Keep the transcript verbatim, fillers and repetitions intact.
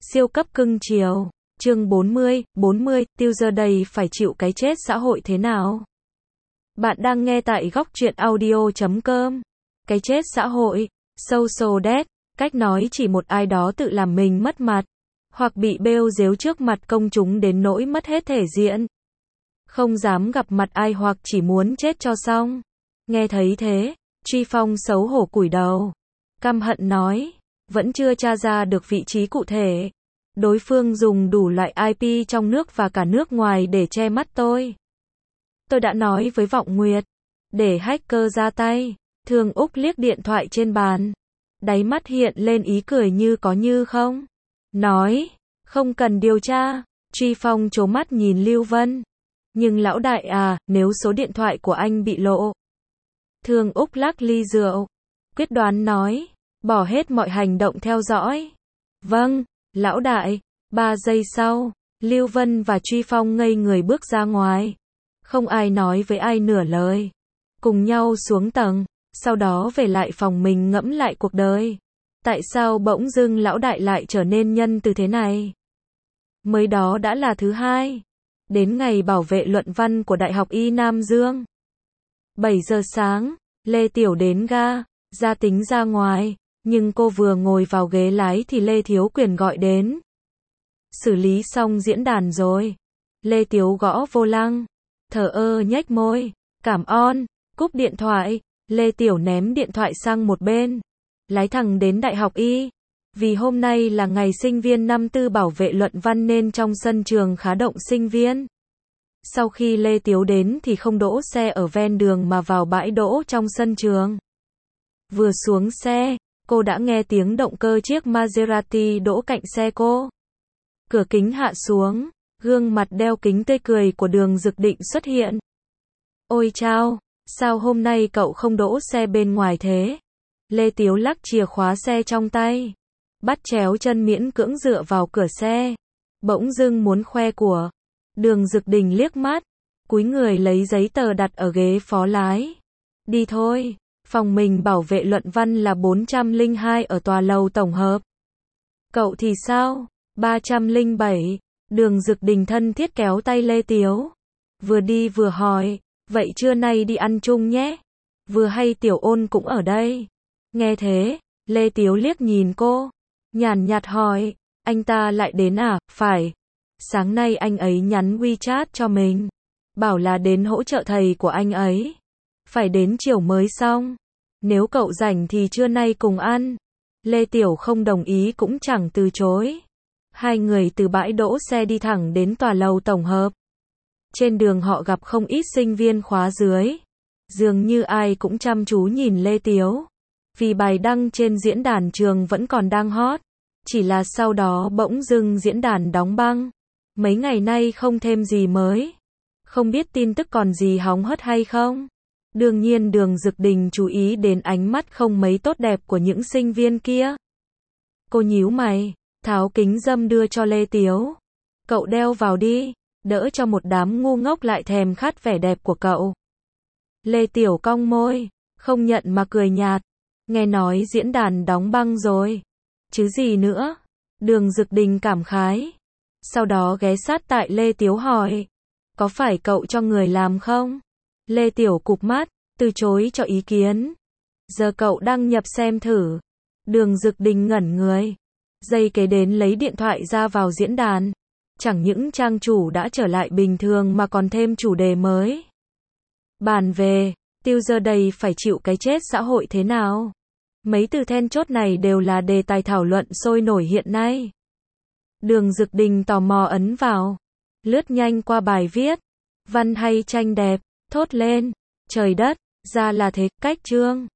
Siêu cấp cưng chiều. Chương bốn mươi, bốn mươi, Tiêu giờ đây phải chịu cái chết xã hội thế nào? Bạn đang nghe tại góc truyện audio chấm com. Cái chết xã hội, social death, cách nói chỉ một ai đó tự làm mình mất mặt, hoặc bị bêu dếu trước mặt công chúng đến nỗi mất hết thể diện. Không dám gặp mặt ai hoặc chỉ muốn chết cho xong. Nghe thấy thế, Truy Phong xấu hổ cúi đầu, căm hận nói, vẫn chưa tra ra được vị trí cụ thể. Đối phương dùng đủ loại i pê trong nước và cả nước ngoài để che mắt tôi. Tôi đã nói với Vọng Nguyệt, để hacker ra tay. Thương Úc liếc điện thoại trên bàn, đáy mắt hiện lên ý cười như có như không. Nói, không cần điều tra. Truy Phong trố mắt nhìn Lưu Vân. Nhưng lão đại à, nếu số điện thoại của anh bị lộ. Thương Úc lắc ly rượu, quyết đoán nói, bỏ hết mọi hành động theo dõi. Vâng, lão đại. Ba giây sau, Lưu Vân và Truy Phong ngây người bước ra ngoài. Không ai nói với ai nửa lời. Cùng nhau xuống tầng, sau đó về lại phòng mình ngẫm lại cuộc đời. Tại sao bỗng dưng lão đại lại trở nên nhân từ thế này? Mới đó đã là thứ hai. Đến ngày bảo vệ luận văn của Đại học Y Nam Dương. bảy giờ sáng, Lê Tiểu đến ga, ra tính ra ngoài, nhưng cô vừa ngồi vào ghế lái thì Lê Thiếu Quyền gọi đến. Xử lý xong diễn đàn rồi. Lê Tiếu gõ vô lăng, thờ ơ nhếch môi, cảm ơn, cúp điện thoại. Lê Tiểu ném điện thoại sang một bên, lái thẳng đến Đại học Y. Vì hôm nay là ngày sinh viên năm tư bảo vệ luận văn nên trong sân trường khá động sinh viên. Sau khi Lê Tiếu đến thì không đỗ xe ở ven đường mà vào bãi đỗ trong sân trường. Vừa xuống xe, cô đã nghe tiếng động cơ chiếc Maserati đỗ cạnh xe cô. Cửa kính hạ xuống, gương mặt đeo kính tươi cười của Đường Dực Định xuất hiện. Ôi chao, sao hôm nay cậu không đỗ xe bên ngoài thế? Lê Tiếu lắc chìa khóa xe trong tay, bắt chéo chân miễn cưỡng dựa vào cửa xe, bỗng dưng muốn khoe của. Đường Dực Đình liếc mắt, cúi người lấy giấy tờ đặt ở ghế phó lái. Đi thôi, phòng mình bảo vệ luận văn là bốn trăm lẻ hai ở tòa lầu tổng hợp. Cậu thì sao? ba trăm lẻ bảy. Đường Dực Đình thân thiết kéo tay Lê Tiếu, vừa đi vừa hỏi, vậy trưa nay đi ăn chung nhé. Vừa hay Tiểu Ôn cũng ở đây. Nghe thế, Lê Tiếu liếc nhìn cô, nhàn nhạt hỏi, anh ta lại đến à? Phải. Sáng nay anh ấy nhắn WeChat cho mình, bảo là đến hỗ trợ thầy của anh ấy. Phải đến chiều mới xong. Nếu cậu rảnh thì trưa nay cùng ăn. Lê Tiểu không đồng ý cũng chẳng từ chối. Hai người từ bãi đỗ xe đi thẳng đến tòa lầu tổng hợp. Trên đường họ gặp không ít sinh viên khóa dưới. Dường như ai cũng chăm chú nhìn Lê Tiếu. Vì bài đăng trên diễn đàn trường vẫn còn đang hot. Chỉ là sau đó bỗng dưng diễn đàn đóng băng. Mấy ngày nay không thêm gì mới. Không biết tin tức còn gì hóng hớt hay không? Đương nhiên Đường Dực Đình chú ý đến ánh mắt không mấy tốt đẹp của những sinh viên kia. Cô nhíu mày, tháo kính râm đưa cho Lê Tiếu. Cậu đeo vào đi, đỡ cho một đám ngu ngốc lại thèm khát vẻ đẹp của cậu. Lê Tiểu cong môi, không nhận mà cười nhạt. Nghe nói diễn đàn đóng băng rồi. Chứ gì nữa? Đường Dực Đình cảm khái. Sau đó ghé sát tại Lê Tiếu hỏi, có phải cậu cho người làm không? Lê Tiểu cụp mắt, từ chối cho ý kiến. Giờ cậu đăng nhập xem thử. Đường Dực Đình ngẩn người. Giây kế đến lấy điện thoại ra vào diễn đàn. Chẳng những trang chủ đã trở lại bình thường mà còn thêm chủ đề mới. Bàn về, Tiêu giờ đây phải chịu cái chết xã hội thế nào? Mấy từ then chốt này đều là đề tài thảo luận sôi nổi hiện nay. Đường Dực Đình tò mò ấn vào, lướt nhanh qua bài viết. Văn hay tranh đẹp, thốt lên, trời đất, ra là thế, cách chương.